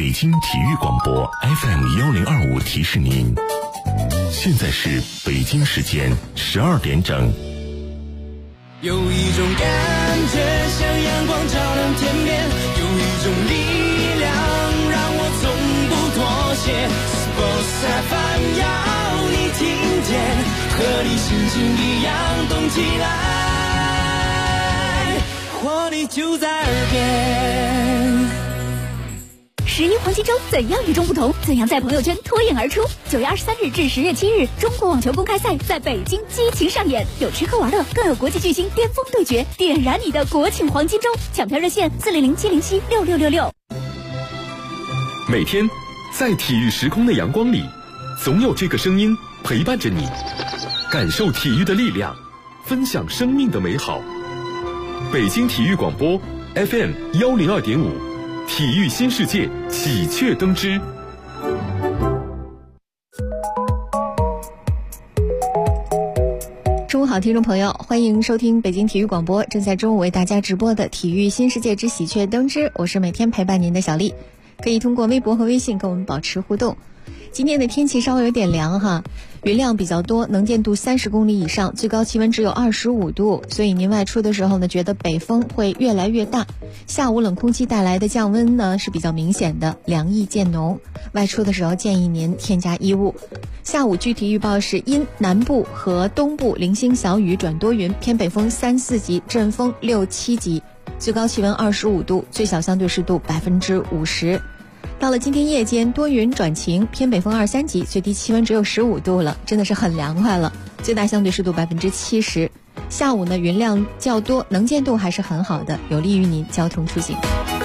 北京体育广播 FM1025提示您，现在是北京时间12点整。 有一种感觉像阳光照亮天边，有一种力量让我从不妥协。Sports FM 要你听见，和你心情一样动起来，活力就在耳边。 11黄金周怎样与众不同？怎样在朋友圈脱颖而出？9月23日至10月7日，中国网球公开赛在北京激情上演，有吃喝玩乐，更有国际巨星巅峰对决，点燃你的国庆黄金周！抢票热线400-707-6666。 每天在体育时空的阳光里，总有这个声音陪伴着你，感受体育的力量，分享生命的美好。北京体育广播 FM102.5，体育新世界喜鹊登枝。 中午好，听众朋友，欢迎收听北京体育广播正在中午为大家直播的体育新世界之喜鹊登枝，我是每天陪伴您的小丽，可以通过微博和微信跟我们保持互动。今天的天气稍微有点凉哈，云量比较多，能见度30公里以上，最高气温只有25度，所以您外出的时候呢，觉得北风会越来越大。下午冷空气带来的降温呢是比较明显的，凉意渐浓，外出的时候建议您添加衣物。下午具体预报是阴，南部和东部零星小雨转多云，偏北风3、4级，阵风6、7级，最高气温25度，最小相对湿度50%。到了今天夜间，多云转晴，偏北风2、3级，最低气温只有15度了，真的是很凉快了，最大相对湿度70%。下午呢，云量较多，能见度还是很好的，有利于您交通出行。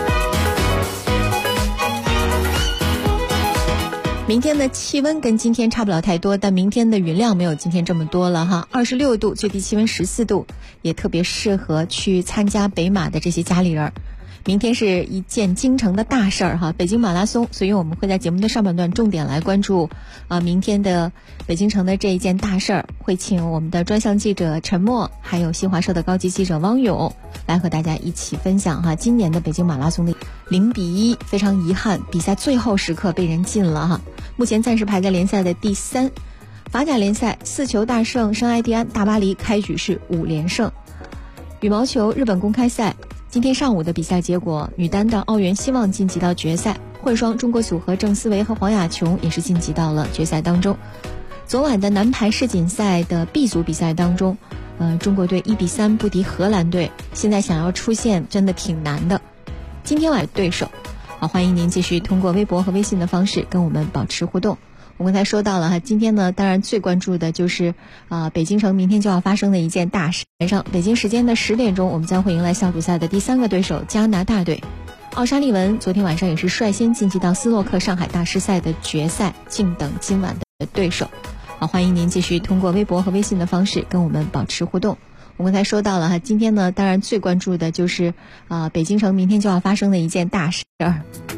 明天的气温跟今天差不了太多，但明天的云量没有今天这么多了哈，26度，最低气温14度，也特别适合去参加北马的这些家里人。明天是一件京城的大事儿哈，北京马拉松，所以我们会在节目的上半段重点来关注明天的北京城的这一件大事儿，会请我们的专项记者陈默，还有新华社的高级记者汪勇来和大家一起分享哈今年的北京马拉松的0-1，非常遗憾，比赛最后时刻被人禁了哈，目前暂时排在联赛的第3。法甲联赛4球大胜圣埃蒂安，大巴黎开局是5连胜。羽毛球日本公开赛今天上午的比赛结果，女单的奥原希望晋级到决赛，混双中国组合郑思维和黄雅琼也是晋级到了决赛当中。昨晚的男排世锦赛的 B 组比赛当中，中国队1-3不敌荷兰队，现在想要出线真的挺难的。今天晚对手，欢迎您继续通过微博和微信的方式跟我们保持互动。我刚才说到了哈，今天呢，当然最关注的就是北京城明天就要发生的一件大事。晚上北京时间的10点钟，我们将会迎来小组赛的第3个对手加拿大队。奥沙利文昨天晚上也是率先晋级到斯诺克上海大师赛的决赛，静等今晚的对手。欢迎您继续通过微博和微信的方式跟我们保持互动。我刚才说到了哈，今天呢，当然最关注的就是北京城明天就要发生的一件大事儿。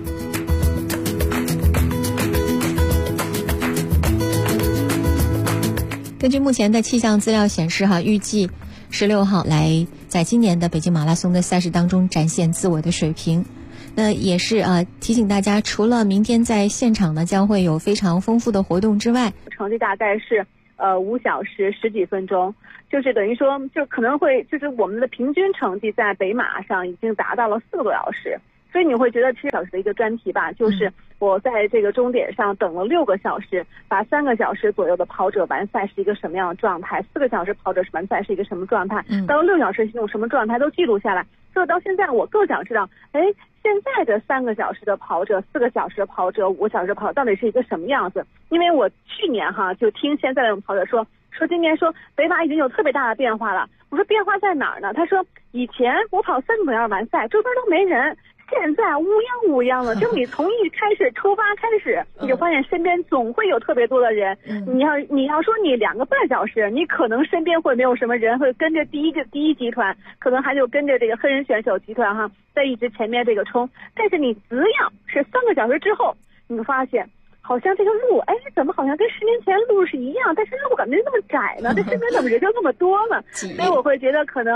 根据目前的气象资料显示哈，预计16号来在今年的北京马拉松的赛事当中展现自我的水平。那也是提醒大家，除了明天在现场呢将会有非常丰富的活动之外， 成绩大概是5小时10几分钟，就是等于说就可能会就是我们的平均成绩在北马上已经达到了4个多小时。所以你会觉得7小时的一个专题吧，就是我在这个终点上等了6个小时，把3个小时左右的跑者完赛是一个什么样的状态，4个小时跑者完赛是一个什么状态，到6小时是种什么状态都记录下来。所以到现在我更想知道，现在的3个小时的跑者、4个小时的跑者、5小时的跑者到底是一个什么样子？因为我去年就听现在的跑者说今年说北马已经有特别大的变化了。我说变化在哪儿呢？他说以前我跑3个多小时完赛，周边都没人。现在乌泱乌泱的，就你从一开始出发开始，你就发现身边总会有特别多的人。你要说你2个半小时，你可能身边会没有什么人，会跟着第一集团，可能还就跟着这个黑人选手集团在一直前面这个冲。但是你只要是3个小时之后，你会发现好像这个路，怎么好像跟10年前路是一样，但是路感觉那么窄呢？这身边怎么人就那么多呢？所以我会觉得可能。对，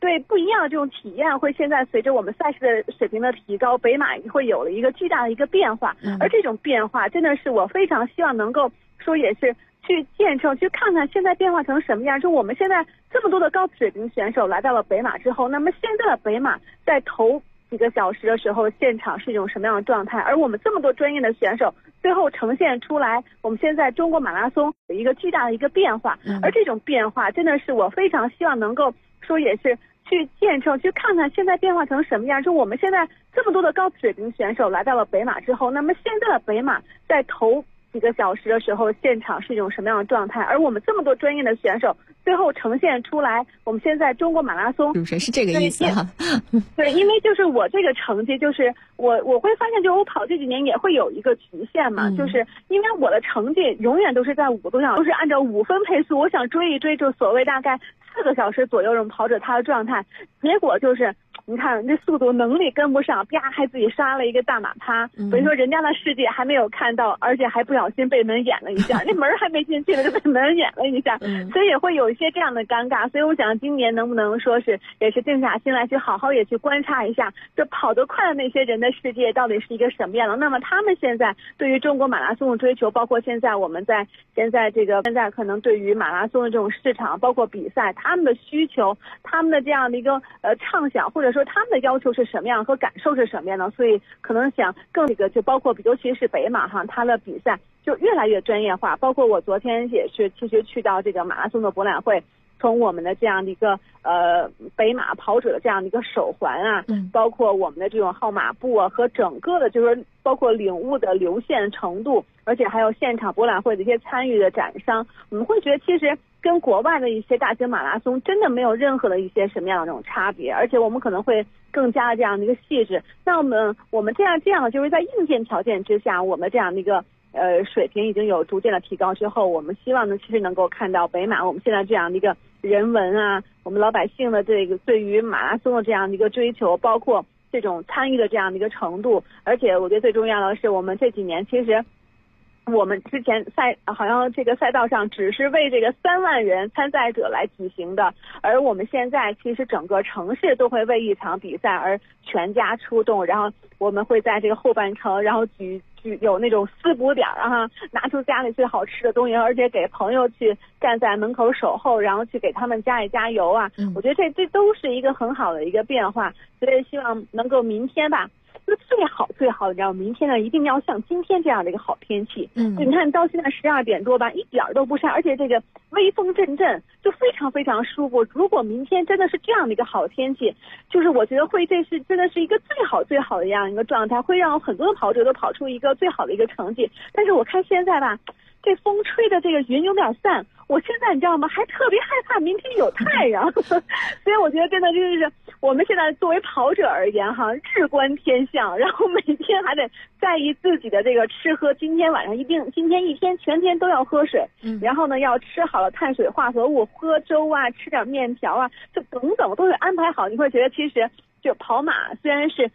对不一样的这种体验，会现在随着我们赛事的水平的提高，北马会有了一个巨大的一个变化。而这种变化真的是我非常希望能够说也是去见证，去看看现在变化成什么样。就我们现在这么多的高水平选手来到了北马之后，那么现在的北马在头几个小时的时候，现场是一种什么样的状态？而我们这么多专业的选手，最后呈现出来，我们现在中国马拉松有一个巨大的一个变化。而这种变化真的是我非常希望能够说也是去见证，去看看现在变化成什么样。就我们现在这么多的高水平选手来到了北马之后，那么现在的北马在头几个小时的时候，现场是一种什么样的状态？而我们这么多专业的选手，最后呈现出来，我们现在中国马拉松是这个意思哈。 对，因为就是我这个成绩，就是我会发现，就我跑这几年也会有一个局限嘛，就是因为我的成绩永远都是在5个多小时，都是按照5分配速，我想追一追，就所谓大概4个小时左右这种跑者他的状态，结果就是你看这速度能力跟不上，啪还自己杀了一个大马趴，所以说人家的世界还没有看到，而且还不小心被门掩了一下，那门还没进去呢就被门掩了一下，所以也会有一些这样的尴尬。所以我想今年能不能说是也是静下心来去好好也去观察一下，这跑得快的那些人的世界到底是一个什么样的？那么他们现在对于中国马拉松的追求，包括现在我们在现在可能对于马拉松的这种市场，包括比赛，他们的需求，他们的这样的一个畅想，或者说他们的要求是什么样和感受是什么样的？所以可能想更就包括尤其是北马哈，它的比赛就越来越专业化。包括我昨天也是其实去到这个马拉松的博览会，从我们的这样的一个北马跑者的这样的一个手环啊，包括我们的这种号码布啊，和整个的就是包括领悟的流线程度，而且还有现场博览会的一些参与的展商，我们会觉得其实跟国外的一些大型马拉松真的没有任何的一些什么样的那种差别，而且我们可能会更加的这样的一个细致。那我们这样的就是在硬件条件之下，我们这样的一个水平已经有逐渐的提高之后，我们希望呢其实能够看到北马我们现在这样的一个人文啊，我们老百姓的这个对于马拉松的这样的一个追求，包括这种参与的这样的一个程度。而且我觉得最重要的是，我们这几年其实我们之前好像这个赛道上只是为这个3万人参赛者来举行的，而我们现在其实整个城市都会为一场比赛而全家出动，然后我们会在这个后半程，然后有那种私补点啊，拿出家里最好吃的东西，而且给朋友去站在门口守候，然后去给他们加一加油啊。我觉得这都是一个很好的一个变化，所以希望能够明天吧。就最好，你知道，明天呢一定要像今天这样的一个好天气。你看到现在12点多吧，一点都不晒，而且这个微风阵阵，就非常非常舒服。如果明天真的是这样的一个好天气，就是我觉得真的是一个最好的这样一个状态，会让很多的跑者都跑出一个最好的一个成绩。但是我看现在吧，这风吹的这个云有点散，我现在你知道吗，还特别害怕明天有太阳。所以我觉得真的就是我们现在作为跑者而言哈，日观天象，然后每天还得在意自己的这个吃喝。今天一天全天都要喝水，然后呢要吃好了碳水化合物，喝粥啊，吃点面条啊，就等等都会安排好。你会觉得其实就跑马虽然是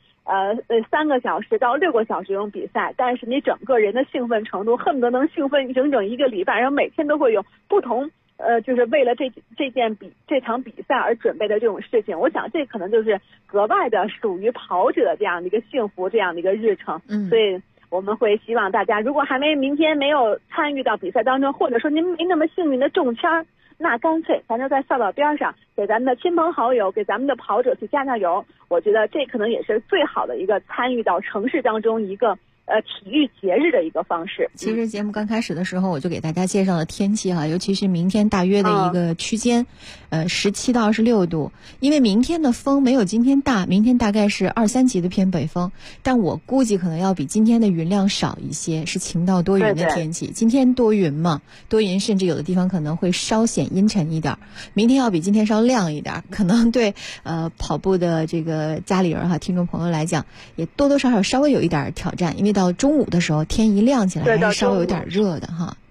3个小时到6个小时这种比赛，但是你整个人的兴奋程度恨不得能兴奋整1个礼拜，然后每天都会有不同就是为了这场比赛而准备的这种事情。我想这可能就是格外的属于跑者这样的一个幸福，这样的一个日程。所以我们会希望大家，如果明天没有参与到比赛当中，或者说您没那么幸运的中签，那干脆咱就在赛道边上给咱们的亲朋好友，给咱们的跑者去加油。我觉得这可能也是最好的一个参与到城市当中一个体育节日的一个方式。 其实节目刚开始的时候我就给大家介绍了天气哈，尤其是明天大约的一个区间，17到26度。因为明天的风没有今天大，明天大概是2、3级的偏北风，但我估计可能要比今天的云量少一些，是晴到多云的天气。今天多云嘛，多云甚至有的地方可能会稍显阴沉一点，明天要比今天稍亮一点，可能对跑步的这个家里人哈，听众朋友来讲也多多少少稍微有一点挑战，因为到中午的时候天一亮起来还是稍微有点热的哈。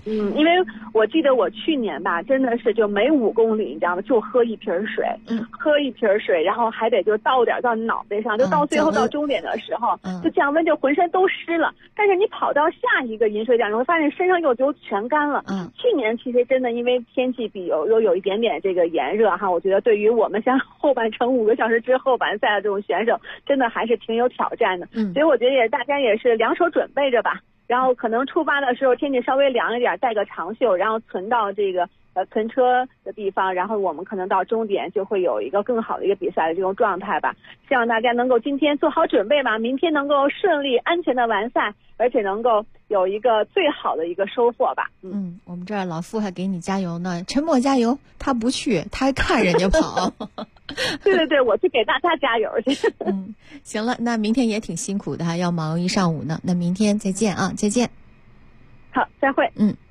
因为我记得我去年吧，真的是就每5公里，你知道吗？就喝一瓶水，喝一瓶水，然后还得就倒点到脑袋上，就到最后到终点的时候，就降温，就浑身都湿了。但是你跑到下一个饮水点，你会发现身上又就全干了。去年其实真的因为天气比有一点点这个炎热哈，我觉得对于我们像后半程5个小时之后完赛的这种选手，真的还是挺有挑战的。所以我觉得大家也是两手准备着吧。然后可能出发的时候天气稍微凉一点，带个长袖，然后存到这个存车的地方，然后我们可能到终点就会有一个更好的一个比赛的这种状态吧。希望大家能够今天做好准备吧，明天能够顺利安全的完赛，而且能够有一个最好的一个收获吧。 我们这儿老傅还给你加油呢，陈默加油，他不去，他还看人家跑。 对，我去给大家加油去。 行了，那明天也挺辛苦的哈，要忙一上午呢。那明天再见啊，再见。 好，再会。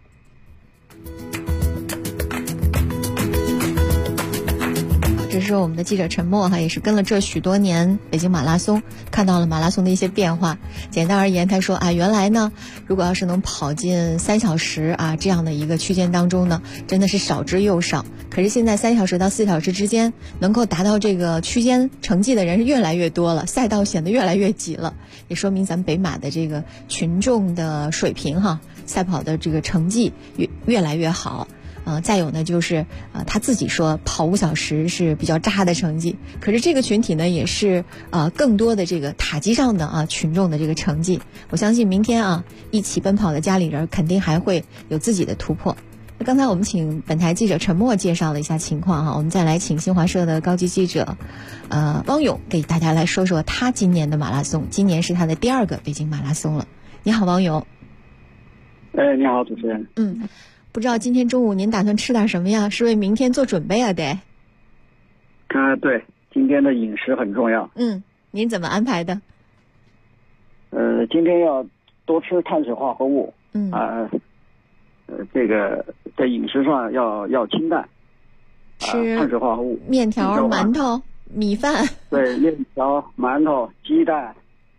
这是我们的记者陈默哈，也是跟了这许多年北京马拉松，看到了马拉松的一些变化。简单而言，他说原来呢，如果要是能跑进3小时这样的一个区间当中呢，真的是少之又少。可是现在3小时到4小时之间能够达到这个区间成绩的人是越来越多了，赛道显得越来越挤了，也说明咱们北马的这个群众的水平哈，赛跑的这个成绩越来越好。再有呢，就是他自己说跑5小时是比较渣的成绩，可是这个群体呢，也是更多的这个塔级上的群众的这个成绩。我相信明天一起奔跑的家里人肯定还会有自己的突破。那刚才我们请本台记者陈默介绍了一下情况哈，我们再来请新华社的高级记者汪勇给大家来说说他今年的马拉松，今年是他的第2个北京马拉松了。你好，汪勇。 你好，主持人。 不知道今天中午您打算吃点什么呀？是为明天做准备啊？得。 对，今天的饮食很重要。 您怎么安排的？ 今天要多吃碳水化合物。这个在饮食上要清淡。 吃碳水化合物， 面条、馒头、米饭。 对，面条、馒头、鸡蛋。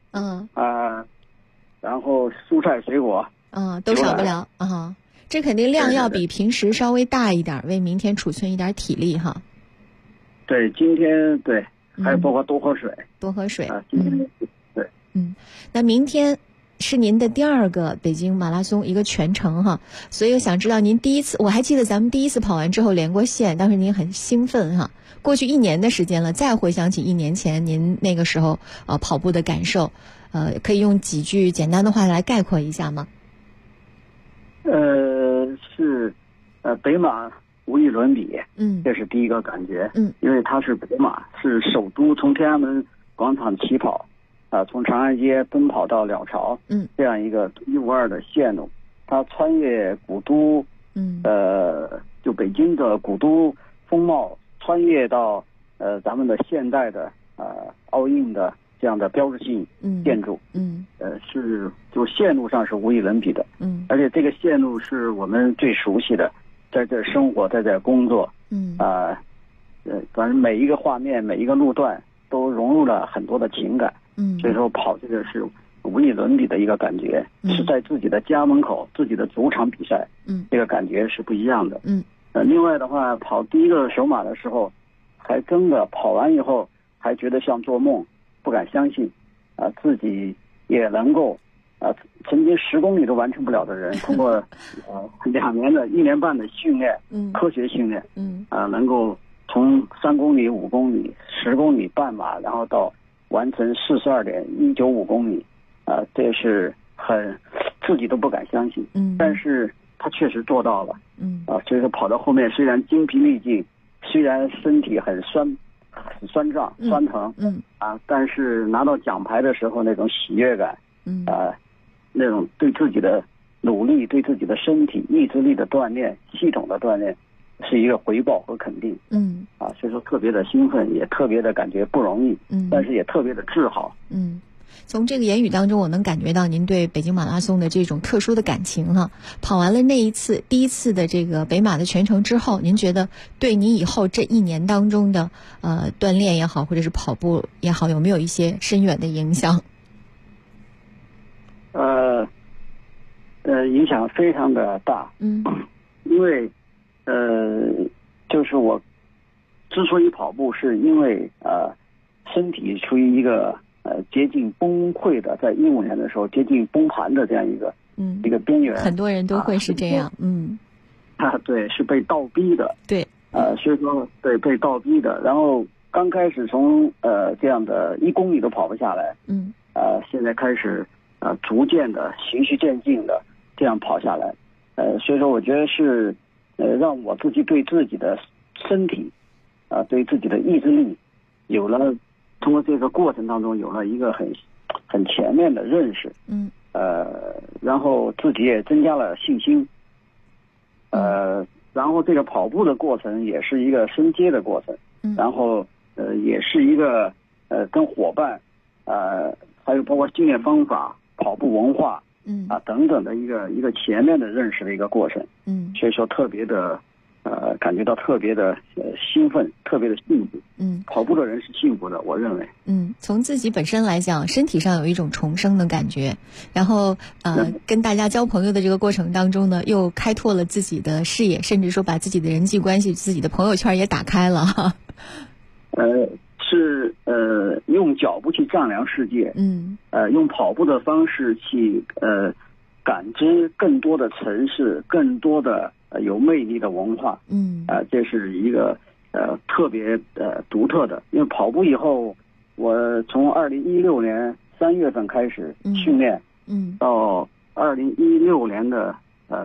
然后蔬菜水果。 都少不了这肯定量要比平时稍微大一点，为明天储存一点体力哈。 对，今天对，还有包括多喝水。多喝水。 今天对。 那明天是您的第2个北京马拉松一个全程哈，所以我想知道您第一次，我还记得咱们第一次跑完之后连过线，当时您很兴奋哈。过去1年的时间了，再回想起1年前您那个时候跑步的感受，可以用几句简单的话来概括一下吗？ 是北马无与伦比。这是第一个感觉。因为它是北马，是首都，从天安门广场起跑从长安街奔跑到鸟巢，这样一个独一无二的线路。它穿越古都，就北京的古都风貌，穿越到咱们的现代的奥运的这样的标志性建筑。是就线路上是无与伦比的。而且这个线路是我们最熟悉的，在这生活，在这工作。反正每一个画面，每一个路段都融入了很多的情感。所以说跑这个是无与伦比的一个感觉。是在自己的家门口，自己的主场比赛。这个感觉是不一样的。另外的话，跑第1个首马的时候，还真的跑完以后还觉得像做梦，不敢相信自己也能够曾经10公里都完成不了的人，通过1年半的训练，科学训练，能够从3公里、5公里、10公里半马，然后到完成42.195公里，这是自己都不敢相信。但是他确实做到了。所以说跑到后面虽然精疲力尽，虽然身体很酸胀、酸疼，但是拿到奖牌的时候那种喜悦感，那种对自己的努力、对自己的身体意志力的锻炼、系统的锻炼，是一个回报和肯定。所以说特别的兴奋，也特别的感觉不容易，但是也特别的自豪。 从这个言语当中，我能感觉到您对北京马拉松的这种特殊的感情哈。跑完了第一次的这个北马的全程之后，您觉得对你以后这1年当中的锻炼也好，或者是跑步也好，有没有一些深远的影响？ 影响非常的大。因为就是我之所以跑步，是因为身体处于一个接近崩溃的，在2015年的时候接近崩盘的这样一个边缘。 很多人都会是这样。 对，是被倒逼的。 对。 所以说对被倒逼的，然后刚开始从这样的1公里都跑不下来。现在开始逐渐的循序渐进的这样跑下来。所以说我觉得是让我自己对自己的身体对自己的意志力有了，通过这个过程当中有了一个很全面的认识。然后自己也增加了信心。然后这个跑步的过程也是一个升阶的过程。然后也是一个跟伙伴还有包括训练方法、跑步文化等等的一个全面的认识的一个过程。所以说特别的感觉到特别的兴奋，特别的幸福。跑步的人是幸福的，我认为。 从自己本身来讲，身体上有一种重生的感觉，然后跟大家交朋友的这个过程当中呢，又开拓了自己的视野，甚至说把自己的人际关系、自己的朋友圈也打开了哈。 是用脚步去丈量世界。用跑步的方式去感知更多的城市，更多的有魅力的文化。这是一个特别独特的。因为跑步以后，我从2016年3月份开始训练，到2016年的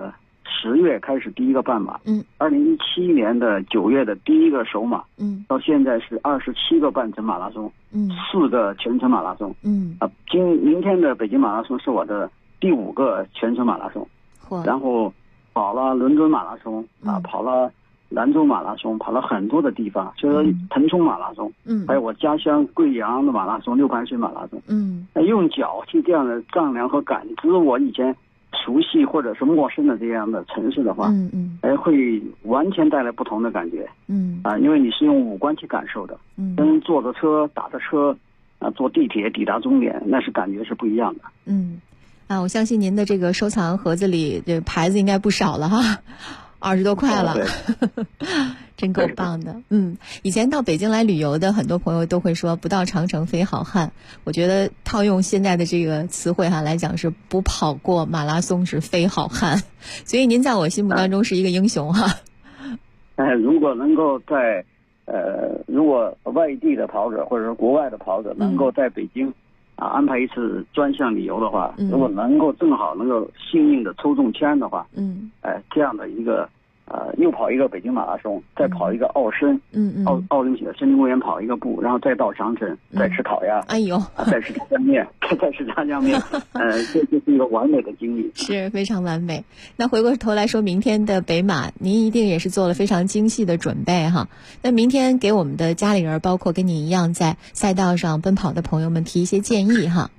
10月开始第一个半马，2017年的9月的第一个首马，到现在是27个半程马拉松，4个全程马拉松。明天的北京马拉松是我的第5个全程马拉松。然后跑了伦敦马拉松跑了兰州马拉松，跑了很多的地方，就是腾冲马拉松，还有我家乡贵阳的马拉松、六盘水马拉松。用脚去这样的丈量和感知我以前熟悉或者是陌生的这样的城市的话，会完全带来不同的感觉。因为你是用五官去感受的，跟坐着车、打着车坐地铁抵达终点，那是感觉是不一样的。 我相信您的这个收藏盒子里这牌子应该不少了哈，20多块了。真够棒的。以前到北京来旅游的很多朋友都会说不到长城非好汉，我觉得套用现在的这个词汇来讲是不跑过马拉松是非好汉，所以您在我心目当中是一个英雄哈。 如果能够在如果外地的跑者或者是国外的跑者能够在北京安排一次专项旅游的话，如果能够正好能够幸运的抽中签的话，这样的一个又跑一个北京马拉松，再跑一个奥森，奥林匹克森林公园跑一个步，然后再到长城，再吃烤鸭，再吃炸酱面，再吃炸酱面，这就是一个完美的经历， 是非常完美。那回过头来说，明天的北马，您一定也是做了非常精细的准备哈。那明天给我们的家里人，包括跟你一样在赛道上奔跑的朋友们提一些建议哈。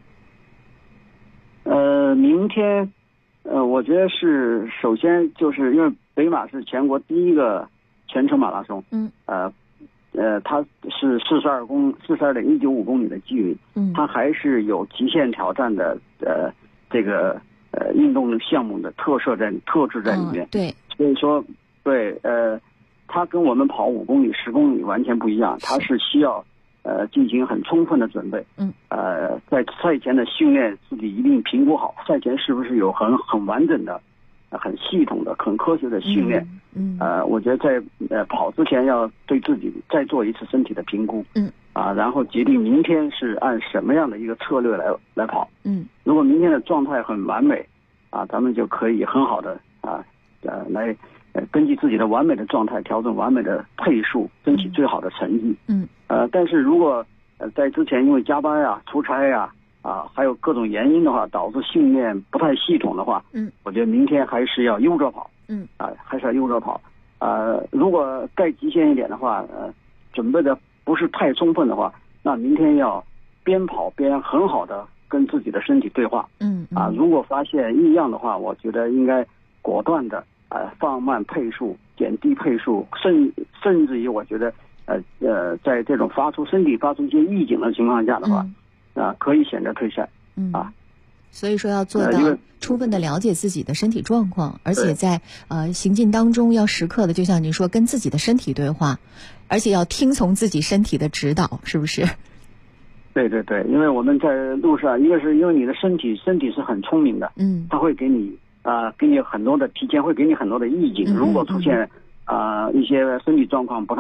明天，我觉得是首先就是因为北马是全国第一个全程马拉松，它是42.195公里的距离，它还是有极限挑战的这个运动项目的特质在里面。 对， 所以说它跟我们跑5公里、10公里完全不一样，它是需要进行很充分的准备。在赛前的训练自己一定评估好，赛前是不是有很完整的、很系统的、很科学的训练。我觉得在跑之前要对自己再做一次身体的评估。然后决定明天是按什么样的一个策略来跑。如果明天的状态很完美咱们就可以很好的来根据自己的完美的状态调整完美的配速，争取最好的成绩。但是如果在之前因为加班出差还有各种原因的话，导致训练不太系统的话，我觉得明天还是要悠着跑。还是要悠着跑。如果再极限一点的话，准备的不是太充分的话，那明天要边跑边很好的跟自己的身体对话。如果发现异样的话，我觉得应该果断的放慢配速，减低配速，甚至于我觉得在这种身体发出一些预警的情况下的话，可以选择退赛。 所以说要做到充分的了解自己的身体状况，而且在行进当中要时刻的，就像您说，跟自己的身体对话，而且要听从自己身体的指导，是不是？ 对对对，因为我们在路上，一个是因为你的身体是很聪明的，它会给你很多的提前会给你很多的意境，如果出现一些身体状况不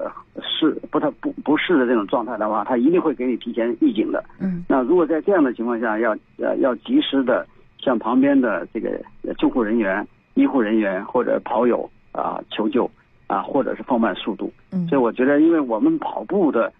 适的这种状态的话，它一定会给你提前预警的。那如果在这样的情况下，要及时的向旁边的这个救护人员、医护人员或者跑友求救或者是放慢速度。所以我觉得，因为我们跑步的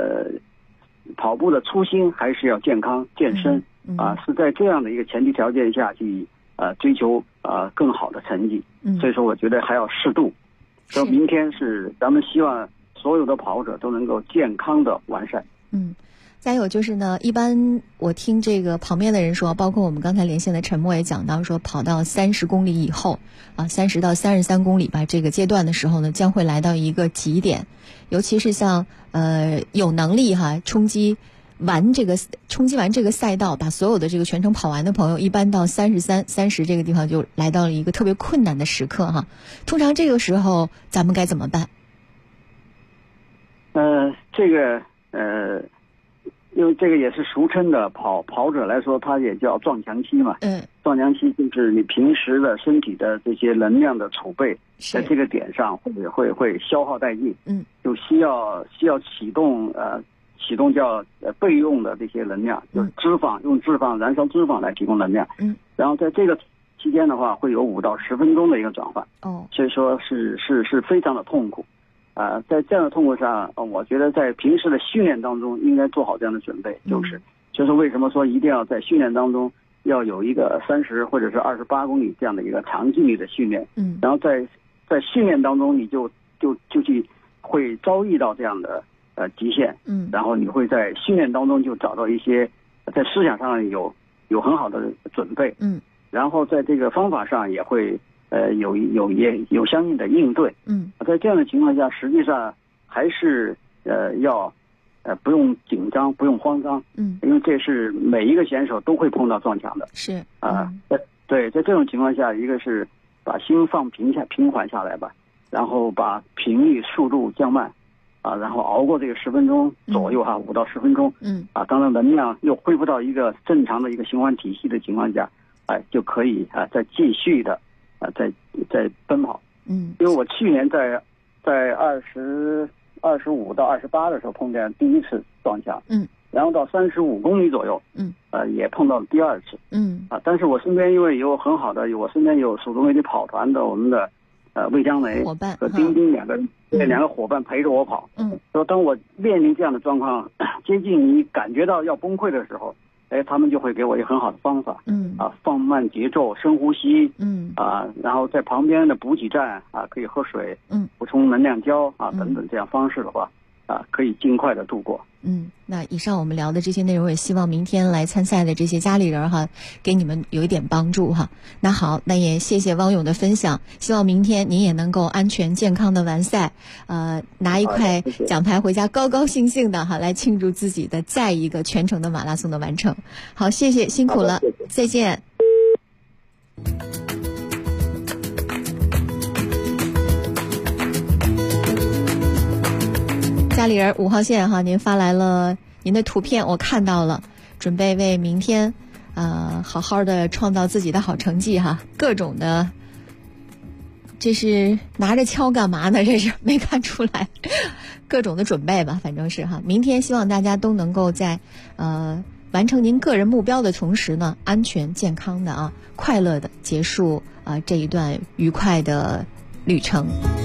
初心还是要健康健身是在这样的一个前提条件下去追求更好的成绩。所以说，我觉得还要适度。所以明天是咱们希望所有的跑者都能够健康的完善。 再有就是呢，一般我听这个旁边的人说，包括我们刚才连线的陈默也讲到说，跑到30公里以后30到33公里吧这个阶段的时候呢，将会来到一个极点，尤其是像有能力冲击完这个赛道，把所有的这个全程跑完的朋友，一般到30这个地方就来到了一个特别困难的时刻通常这个时候咱们该怎么办？ 因为这个也是俗称的跑者来说，它也叫撞墙期嘛。撞墙期就是你平时的身体的这些能量的储备，在这个点上会消耗殆尽。就需要启动叫备用的这些能量，就是用燃烧脂肪来提供能量。然后在这个期间的话，会有5到10分钟的一个转换。所以说是非常的痛苦。在这样的痛苦上，我觉得在平时的训练当中应该做好这样的准备，就是为什么说一定要在训练当中要有一个30或者是28公里这样的一个长距离的训练。然后在训练当中你就去会遭遇到这样的极限。然后你会在训练当中就找到一些在思想上有很好的准备。然后在这个方法上也会有相应的应对。在这样的情况下，实际上还是要不用紧张，不用慌张。因为这是每一个选手都会碰到撞墙的。 是对，在这种情况下，一个是把心放平缓下来吧，然后把频率速度降慢然后熬过这个10分钟左右5到10分钟。当然能量又恢复到一个正常的一个循环体系的情况下，就可以再继续的在奔跑。因为我去年在25到28的时候碰见第一次撞墙。然后到35公里左右，也碰到了第2次。但是我身边因为有很好的，我身边有蜀中卫的跑团的我们的魏江雷和丁丁两个伙伴陪着我跑。说当我面临这样的状况，接近你感觉到要崩溃的时候，他们就会给我一个很好的方法。放慢节奏，深呼吸。然后在旁边的补给站可以喝水，补充能量胶等等，这样方式的话可以尽快的度过。 那以上我们聊的这些内容，也希望明天来参赛的这些家里人给你们有一点帮助那好，那也谢谢汪勇的分享，希望明天您也能够安全健康的完赛，拿一块奖牌回家，高高兴兴的来庆祝自己的再一个全程的马拉松的完成。好，谢谢，辛苦了，再见。家里人5号线您发来了您的图片，我看到了，准备为明天好好的创造自己的好成绩各种的，这是拿着锹干嘛呢？这是没看出来，各种的准备吧，反正是明天希望大家都能够在完成您个人目标的同时呢，安全健康的快乐的结束这一段愉快的旅程。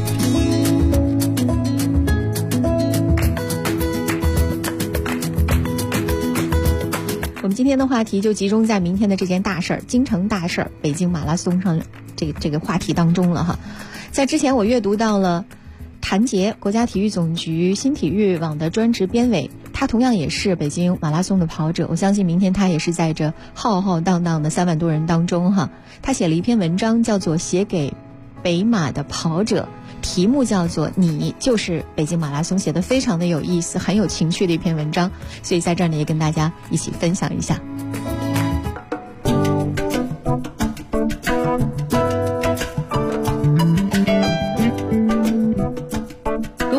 我们今天的话题就集中在明天的这件大事儿，京城大事儿，北京马拉松上这个话题当中了在之前我阅读到了谭杰，国家体育总局新体育网的专职编委，他同样也是北京马拉松的跑者，我相信明天他也是在这浩浩荡荡的3万多人当中他写了一篇文章，叫做《写给北马的跑者》，题目叫做你就是北京马拉松，写得非常的有意思，很有情趣的一篇文章，所以在这儿呢也跟大家一起分享一下。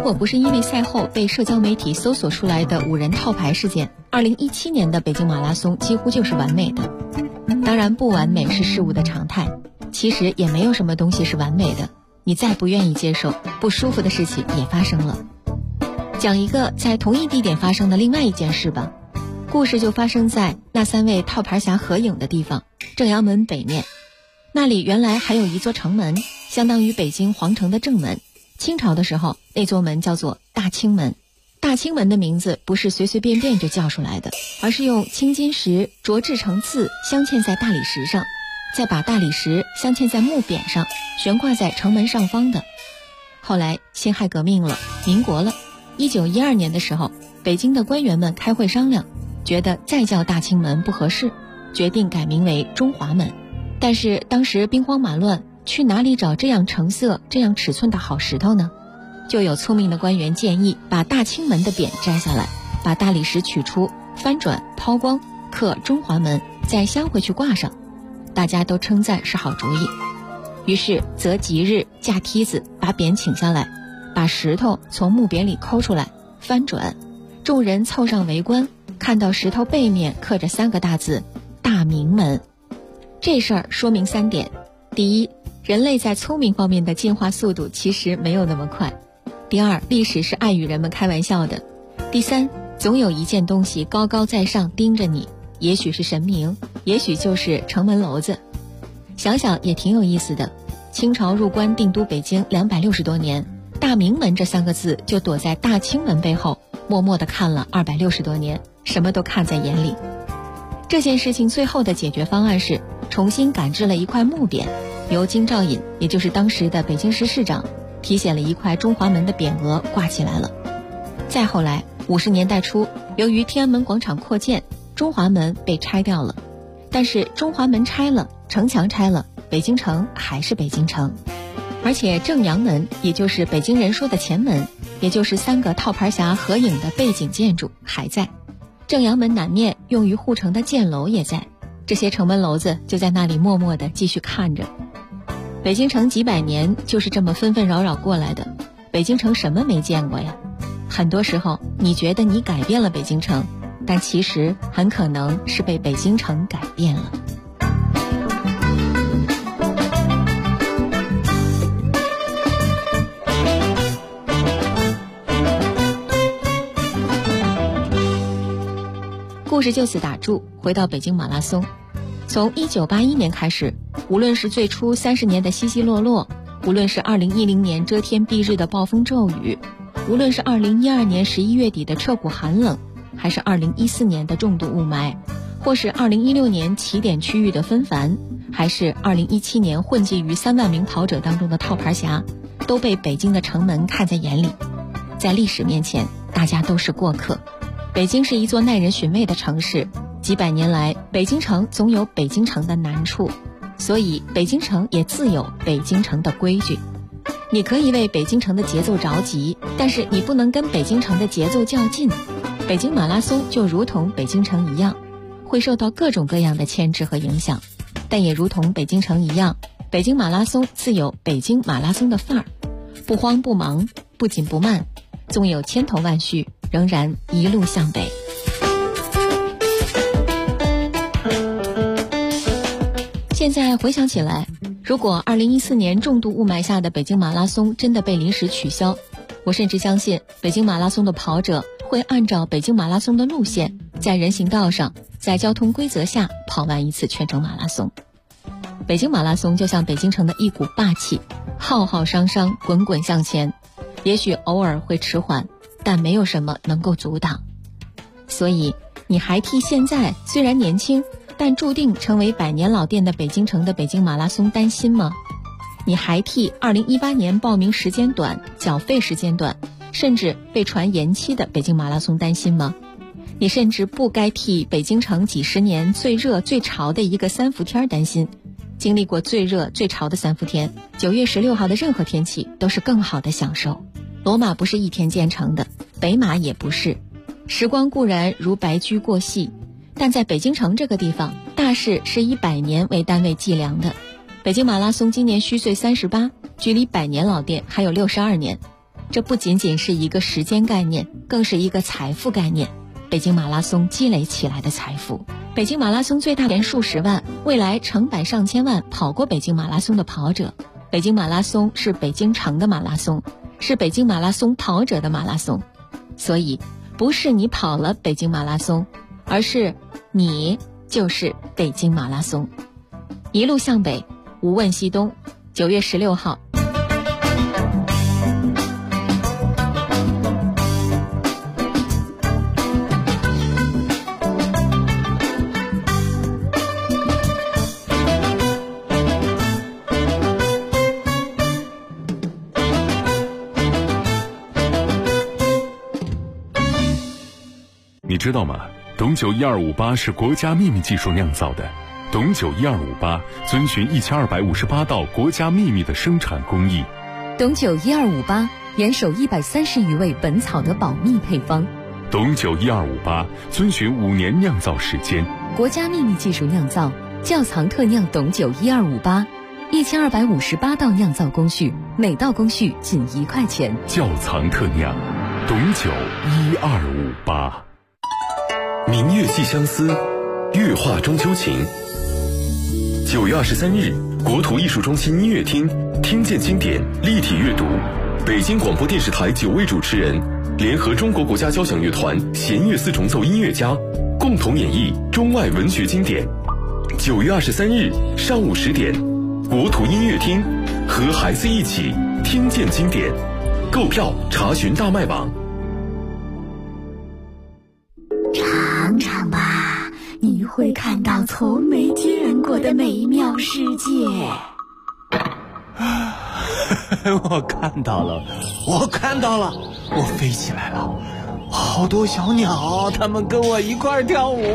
果不是因为赛后被社交媒体搜索出来的5人套牌事件，2017年的北京马拉松几乎就是完美的。当然，不完美是事物的常态，其实也没有什么东西是完美的。你再不愿意接受，不舒服的事情也发生了。讲一个在同一地点发生的另外一件事吧。故事就发生在那3位套牌侠合影的地方，正阳门北面。那里原来还有一座城门，相当于北京皇城的正门。清朝的时候，那座门叫做大清门。大清门的名字不是随随便便就叫出来的，而是用青金石琢制成字，镶嵌在大理石上，再把大理石镶嵌在木匾上，悬挂在城门上方的。后来辛亥革命了，民国了，1912年的时候，北京的官员们开会商量，觉得再叫大清门不合适，决定改名为中华门。但是当时兵荒马乱，去哪里找这样成色、这样尺寸的好石头呢？就有聪明的官员建议把大清门的匾摘下来，把大理石取出，翻转抛光，刻中华门，再镶回去挂上。大家都称赞是好主意。于是择吉日架梯子把匾请下来，把石头从木匾里抠出来，翻转，众人凑上围观，看到石头背面刻着3个大字大明门。这事儿说明3点：第一，人类在聪明方面的进化速度其实没有那么快；第二，历史是爱与人们开玩笑的；第三，总有一件东西高高在上盯着你，也许是神明，也许就是城门楼子。想想也挺有意思的，清朝入关定都北京260多年，大明门这3个字就躲在大清门背后，默默地看了260多年，什么都看在眼里。这件事情最后的解决方案是重新赶制了一块木匾，由京兆尹，也就是当时的北京市市长，题写了一块中华门的匾额挂起来了。再后来50年代初，由于天安门广场扩建，中华门被拆掉了。但是中华门拆了，城墙拆了，北京城还是北京城。而且正阳门，也就是北京人说的前门，也就是3个套牌侠合影的背景建筑还在。正阳门南面用于护城的箭楼也在，这些城门楼子就在那里默默地继续看着。北京城几百年就是这么纷纷扰扰过来的，北京城什么没见过呀？很多时候你觉得你改变了北京城，但其实很可能是被北京城改变了。故事就此打住，回到北京马拉松。从1981年开始，无论是最初30年的稀稀落落，无论是2010年遮天蔽日的暴风骤雨，无论是2012年11月底的彻骨寒冷，还是2014年的重度雾霾，或是2016年起点区域的纷繁，还是2017年混迹于3万名跑者当中的套牌侠，都被北京的城门看在眼里。在历史面前，大家都是过客。北京是一座耐人寻味的城市，几百年来，北京城总有北京城的难处，所以北京城也自有北京城的规矩。你可以为北京城的节奏着急，但是你不能跟北京城的节奏较劲。北京马拉松就如同北京城一样，会受到各种各样的牵制和影响，但也如同北京城一样，北京马拉松自有北京马拉松的范儿，不慌不忙，不紧不慢，纵有千头万绪，仍然一路向北。现在回想起来，如果2014年重度雾霾下的北京马拉松真的被临时取消，我甚至相信北京马拉松的跑者会按照北京马拉松的路线，在人行道上，在交通规则下跑完一次全程马拉松。北京马拉松就像北京城的一股霸气，浩浩汤汤，滚滚向前，也许偶尔会迟缓，但没有什么能够阻挡。所以你还替现在虽然年轻但注定成为100年老店的北京城的北京马拉松担心吗？你还替2018年报名时间短、缴费时间短，甚至被传延期的北京马拉松担心吗？你甚至不该替北京城几十年最热最潮的一个3伏天担心。经历过最热最潮的3伏天，9月16号的任何天气都是更好的享受。罗马不是一天建成的，北马也不是。时光固然如白驹过隙，但在北京城这个地方，大事是以100年为单位计量的。北京马拉松今年虚岁38，距离100年老店还有62年。 这不仅仅是一个时间概念，更是一个财富概念。北京马拉松积累起来的财富，北京马拉松最大前数十万，未来成百上千万跑过北京马拉松的跑者。北京马拉松是北京城的马拉松，是北京马拉松跑者的马拉松。所以不是你跑了北京马拉松，而是你就是北京马拉松。一路向北，无问西东。9月16号。 你知道吗？董酒1258是国家秘密技术酿造的。董酒1258遵循1258道国家秘密的生产工艺。 董酒1258严守130余味本草的保密配方。 董酒1258遵循5年酿造时间， 国家秘密技术酿造，窖藏特酿董酒1258，1258道酿造工序，每道工序仅1块钱。 窖藏特酿，董酒1258。 明月寄相思，月画中秋情。9月23日，国土艺术中心音乐厅听见经典立体阅读，北京广播电视台9位主持人联合中国国家交响乐团弦乐四重奏音乐家，共同演绎中外文学经典。9月23日上午10点，国土音乐厅和孩子一起听见经典。购票查询大麦网。 尝尝吧，你会看到从没见过的美妙世界。 我看到了，我飞起来了，好多小鸟，它们跟我一块跳舞。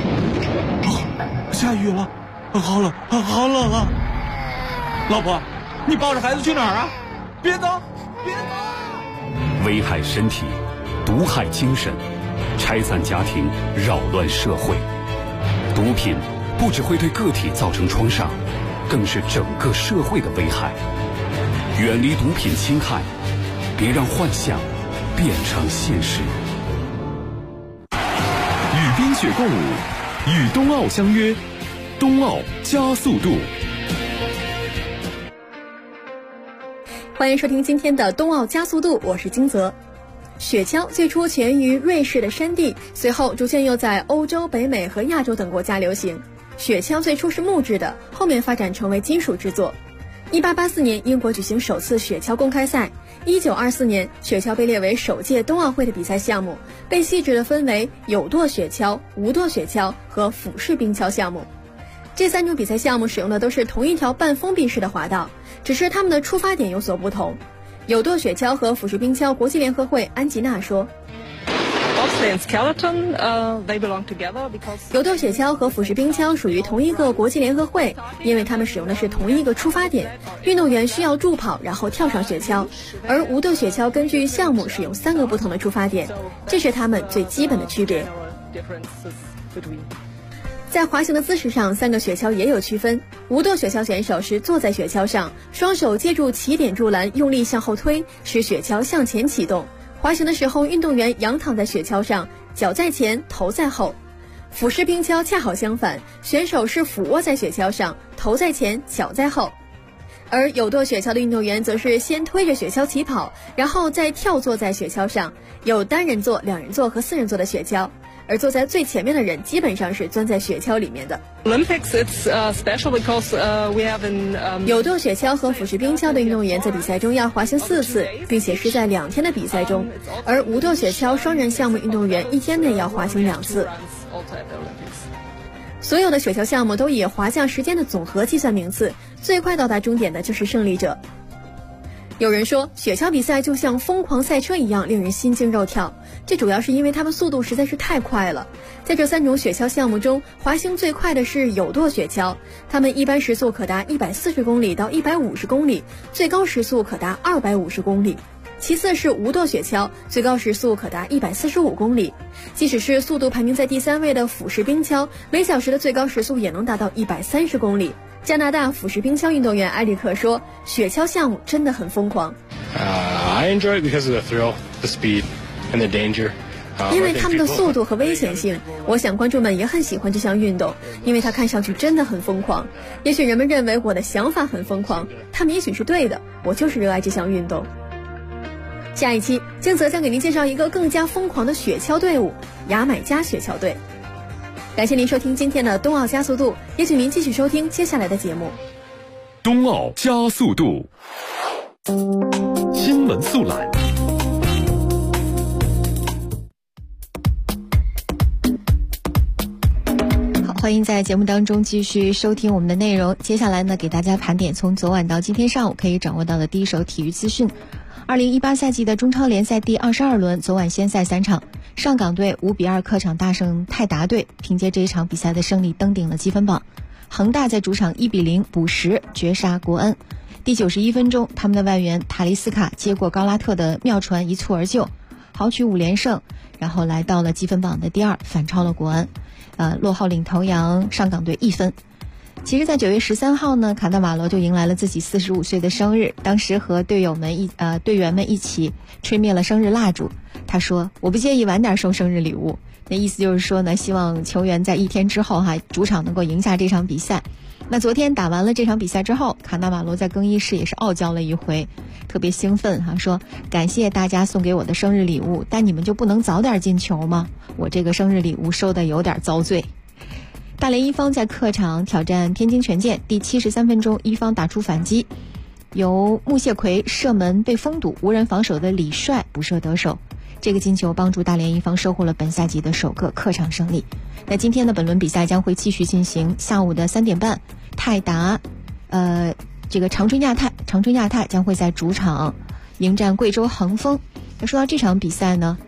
下雨了，好冷啊！老婆，你抱着孩子去哪儿啊？别走！ 危害身体，毒害精神，拆散家庭，扰乱社会。毒品不只会对个体造成创伤，更是整个社会的危害。远离毒品侵害，别让幻想变成现实。 与冰雪共舞，与冬奥相约，冬奥加速度。 欢迎收听今天的冬奥加速度，我是金泽。雪橇最初起源于瑞士的山地，随后逐渐又在欧洲、北美和亚洲等国家流行。雪橇最初是木质的，后面发展成为金属制作。1884年，英国举行首次雪橇公开赛。1924年，雪橇被列为首届冬奥会的比赛项目，被细致地分为有舵雪橇、无舵雪橇和俯式冰橇项目。这3种比赛项目使用的都是同一条半封闭式的滑道，只是它们的出发点有所不同。有舵雪橇和俯式冰橇国际联合会安吉娜说，有舵雪橇和俯式冰橇属于同一个国际联合会，因为它们使用的是同一个出发点，运动员需要助跑然后跳上雪橇，而无舵雪橇根据项目使用3个不同的出发点，这是它们最基本的区别。在滑行的姿势上，3个雪橇也有区分。无舵雪橇选手是坐在雪橇上，双手接住起点柱栏，用力向后推，使雪橇向前启动。滑行的时候，运动员仰躺在雪橇上，脚在前，头在后。俯式冰橇恰好相反，选手是俯卧在雪橇上，头在前，脚在后。而有舵雪橇的运动员则是先推着雪橇起跑，然后再跳坐在雪橇上，有单人座、2人座和4人座的雪橇。而坐在最前面的人基本上是钻在雪橇里面的。有舵雪橇和俯式冰橇的运动员在比赛中要滑行4次，并且是在2天的比赛中，而无舵雪橇双人项目运动员1天内要滑行2次。所有的雪橇项目都以滑降时间的总和计算名次，最快到达终点的就是胜利者。有人说，雪橇比赛就像疯狂赛车一样，令人心惊肉跳。这主要是因为它们速度实在是太快了。在这3种雪橇项目中，滑行最快的是有舵雪橇，它们一般时速可达140公里到150公里，最高时速可达250公里。其次是无舵雪橇，最高时速可达145公里。即使是速度排名在第3位的俯式冰橇，每小时的最高时速也能达到130公里。加拿大俯式冰橇运动员埃里克说，雪橇项目真的很疯狂。 I enjoy it because of the thrill, the speed, and the danger. 因为他们的速度和危险性，我想观众们也很喜欢这项运动，因为它看上去真的很疯狂。也许人们认为我的想法很疯狂，他们也许是对的，我就是热爱这项运动。下一期，金泽将给您介绍一个更加疯狂的雪橇队伍——牙买加雪橇队。感谢您收听今天的冬奥加速度，也请您继续收听接下来的节目。 冬奥加速度，新闻速览。 欢迎在节目当中继续收听我们的内容。接下来呢，给大家盘点从昨晚到今天上午可以掌握到的第一手体育资讯。2018赛季的中超联赛第22轮，昨晚先赛3场，上港队5-2客场大胜泰达队，凭借这一场比赛的胜利登顶了积分榜。恒大在主场1-0补时绝杀国安。第91分钟，他们的外援塔利斯卡接过高拉特的妙传一蹴而就，豪取5连胜，然后来到了积分榜的第2，反超了国安。落后领头羊上港队1分。其实在9月13号呢，卡纳瓦罗就迎来了自己45岁的生日，当时和队员们一起吹灭了生日蜡烛。他说：“我不介意晚点收生日礼物。”那意思就是说呢，希望球员在1天之后主场能够赢下这场比赛。那昨天打完了这场比赛之后，卡纳瓦罗在更衣室也是傲娇了一回，特别兴奋说：“感谢大家送给我的生日礼物，但你们就不能早点进球吗？我这个生日礼物收的有点遭罪。”大连一方在客场挑战天津权健，第73分钟，一方打出反击，由穆谢奎射门被封堵，无人防守的李帅补射得手。这个进球帮助大连一方收获了本赛季的首个客场胜利。那今天的本轮比赛将会继续进行，下午的3点半，泰达这个长春亚泰将会在主场迎战贵州恒丰。那说到这场比赛呢，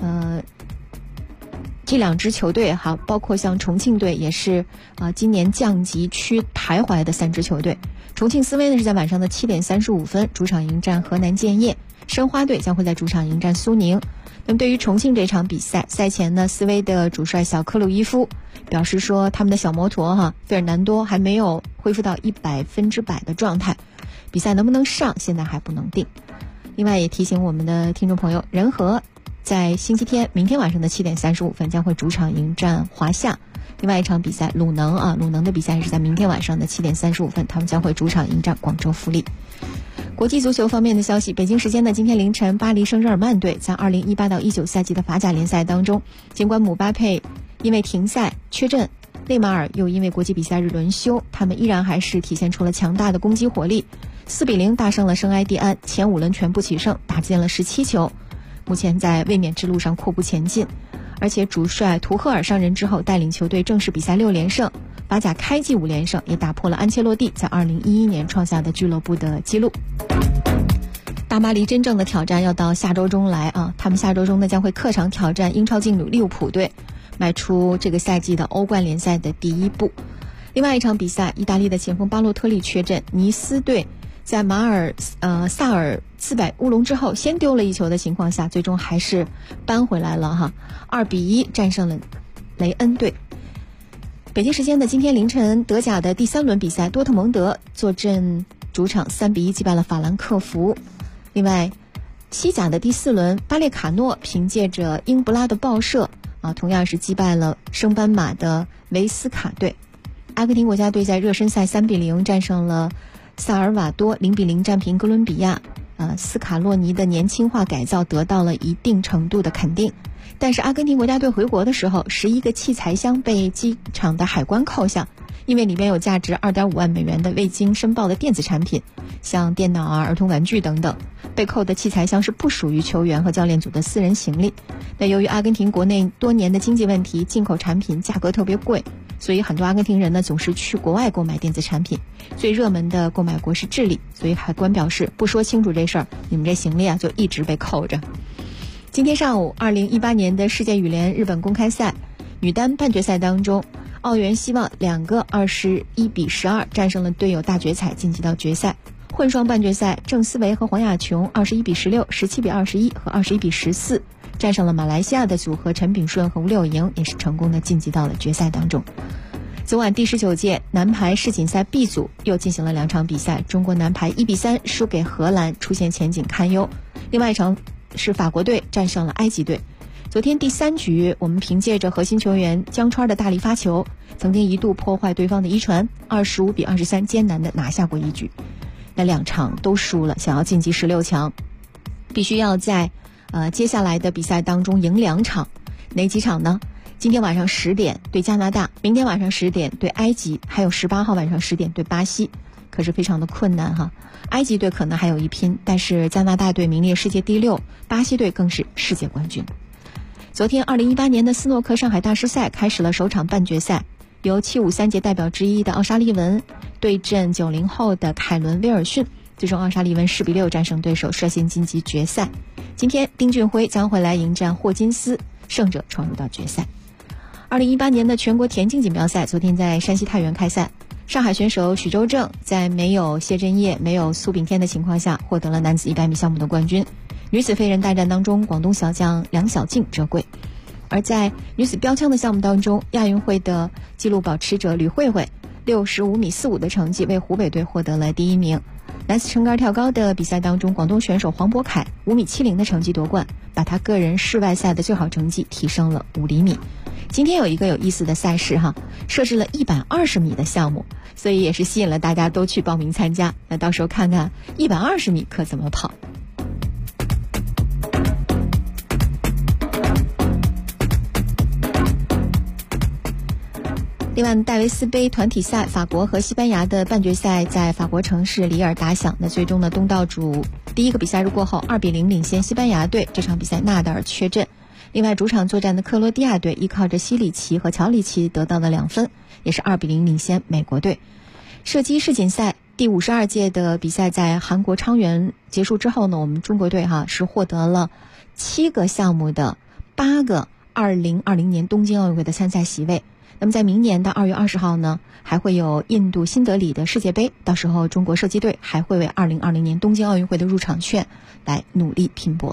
这2支球队包括像重庆队也是今年降级区徘徊的3支球队。重庆斯威呢是在晚上的7点35分主场迎战河南建业，申花队将会在主场迎战苏宁。那么对于重庆这场比赛，赛前呢，斯威的主帅小克鲁伊夫表示说，他们的小摩托费尔南多还没有恢复到100%的状态，比赛能不能上现在还不能定。另外也提醒我们的听众朋友，人和在星期天明天晚上的7点35分将会主场迎战华夏。另外一场比赛鲁能的比赛是在明天晚上的7点35分，他们将会主场迎战广州富力。国际足球方面的消息，北京时间的今天凌晨，巴黎圣日耳曼队在2018到19赛季的法甲联赛当中，尽管姆巴佩因为停赛缺阵，内马尔又因为国际比赛日轮休，他们依然还是体现出了强大的攻击火力，4-0大胜了圣埃蒂安，前5轮全部取胜，打进了17球，目前在卫冕之路上阔步前进。而且主帅图赫尔上任之后，带领球队正式比赛6连胜，法甲开季5连胜，也打破了安切洛蒂在2011年创下的俱乐部的纪录。大巴黎真正的挑战要到下周中来他们下周中呢将会客场挑战英超劲旅利物浦队，迈出这个赛季的欧冠联赛的第1步。另外一场比赛，意大利的前锋巴洛特利缺阵，尼斯队在萨尔自摆乌龙之后，先丢了1球的情况下，最终还是扳回来了2-1战胜了雷恩队。北京时间的今天凌晨，德甲的第3轮比赛，多特蒙德坐镇主场3-1击败了法兰克福。另外西甲的第4轮，巴列卡诺凭借着英布拉的爆射同样是击败了升班马的维斯卡队。阿根廷国家队在热身赛3-0战胜了萨尔瓦多，0-0战平哥伦比亚。斯卡洛尼的年轻化改造得到了一定程度的肯定，但是阿根廷国家队回国的时候，11个器材箱被机场的海关扣下，因为里面有价值2.5万美元的未经申报的电子产品，像电脑儿童玩具等等。被扣的器材箱是不属于球员和教练组的私人行李。那由于阿根廷国内多年的经济问题，进口产品价格特别贵，所以很多阿根廷人呢总是去国外购买电子产品，最热门的购买国是智利，所以海关表示不说清楚这事儿，你们这行李就一直被扣着。今天上午2018年的世界羽联日本公开赛女单半决赛当中，奥原希望2个21-12战胜了队友大决彩，晋级到决赛。混双半决赛，郑思维和黄雅琼21-16、17-21和21-14战胜了马来西亚的组合陈炳顺和吴柳莹，也是成功的晋级到了决赛当中。 昨晚第19届男排世锦赛 B 组又进行了2场比赛，中国男排1比3输给荷兰，出现前景堪忧。另外一场是法国队战胜了埃及队。昨天第3局，我们凭借着核心球员江川的大力发球，曾经一度破坏对方的一传，25比23艰难地拿下过一局。那2场都输了，想要晋级16强，必须要在接下来的比赛当中赢2场。哪几场呢？今天晚上10点对加拿大，明天晚上10点对埃及，还有18号晚上10点对巴西，可是非常的困难哈。埃及队可能还有一拼，但是加拿大队名列世界第6，巴西队更是世界冠军。昨天2018年的斯诺克上海大师赛开始了首场半决赛，由753届代表之一的奥沙利文对阵90后的凯伦威尔逊，最终奥沙利文10比6战胜对手，率先晋级决赛。今天丁俊晖将会来迎战霍金斯，胜者闯入到决赛。2018年的全国田径锦标赛昨天在山西太原开赛，上海选手许周正在没有谢震业、没有苏炳添的情况下，获得了男子100米项目的冠军。女子飞人大战当中，广东小将梁晓静折桂。而在女子标枪的项目当中，亚运会的纪录保持者吕慧慧65米45的成绩为湖北队获得了第1名。男子撑杆跳高的比赛当中，广东选手黄博凯5米70的成绩夺冠，把他个人室外赛的最好成绩提升了5厘米。今天有一个有意思的赛事哈，设置了120米的项目，所以也是吸引了大家都去报名参加。那到时候看看120米可怎么跑。另外，戴维斯杯团体赛，法国和西班牙的半决赛在法国城市里尔打响。那最终呢，东道主第一个比赛日过后2比0领先西班牙队，这场比赛纳达尔缺阵。另外，主场作战的克罗地亚队依靠着西里奇和乔里奇得到了2分，也是2比0领先美国队。射击世锦赛第52届的比赛在韩国昌原结束之后呢，我们中国队是获得了7个项目的8个2020年东京奥运会的参赛席位。那么在明年的2月20号呢，还会有印度新德里的世界杯，到时候中国射击队还会为2020年东京奥运会的入场券来努力拼搏。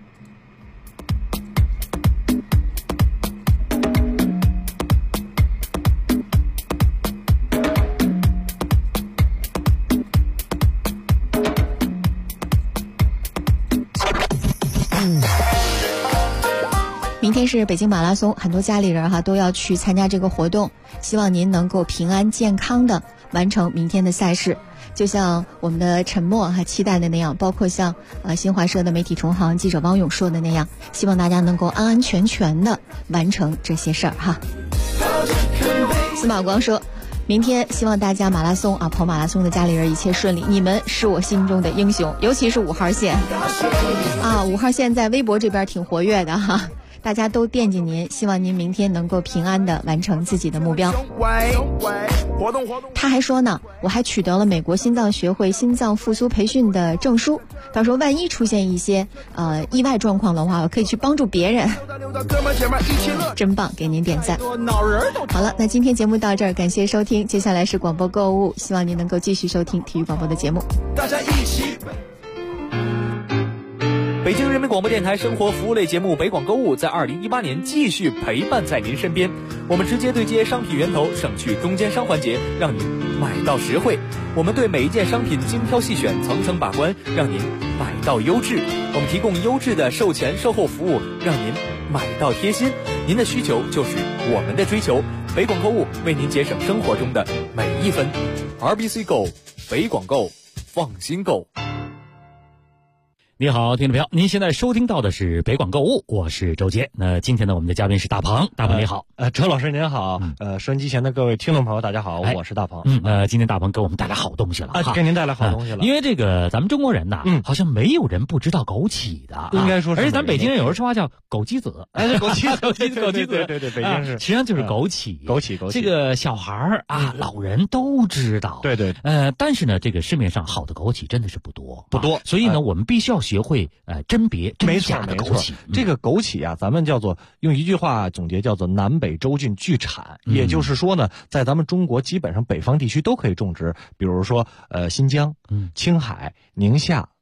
明天是北京马拉松，很多家里人都要去参加这个活动，希望您能够平安健康的完成明天的赛事。就像我们的陈默期待的那样，包括像新华社的媒体同行记者汪勇说的那样，希望大家能够安安全全的完成这些事儿哈。司马光说，明天希望大家马拉松跑马拉松的家里人一切顺利，你们是我心中的英雄，尤其是5号线5号线在微博这边挺活跃的哈。大家都惦记您，希望您明天能够平安地完成自己的目标。他还说呢，我还取得了美国心脏学会心脏复苏培训的证书，到时候万一出现一些意外状况的话，我可以去帮助别人。真棒，给您点赞。好了，那今天节目到这儿，感谢收听，接下来是广播购物，希望您能够继续收听体育广播的节目。 大家一起。北京人民广播电台生活服务类节目北广购物在2018年继续陪伴在您身边，我们直接对接商品源头，省去中间商环节，让您买到实惠。我们对每一件商品精挑细选，层层把关，让您买到优质。我们提供优质的售前售后服务，让您买到贴心。您的需求就是我们的追求，北广购物为您节省生活中的每一分。RBC Go， 北广购，放心购。 你好，听众朋友，您现在收听到的是北广购物，我是周杰。那今天呢，我们的嘉宾是大鹏，大鹏你好。 周老师您好，收音机前的各位听众朋友大家好，我是大鹏。 今天大鹏给我们带来好东西了给您带来好东西了。 因为这个咱们中国人呐，好像没有人不知道枸杞的， 应该说是。 而且咱北京人有人说话叫枸杞子， 枸杞子，对，北京是， 实际上就是枸杞， 枸杞。 这个小孩老人都知道， 对。 但是呢，这个市面上好的枸杞真的是不多，所以呢，我们必须要学会甄别真假的枸杞。 这个枸杞咱们叫做用一句话总结，叫做南北洲郡俱产。也就是说呢，在咱们中国基本上北方地区都可以种植，比如说新疆、青海、宁夏、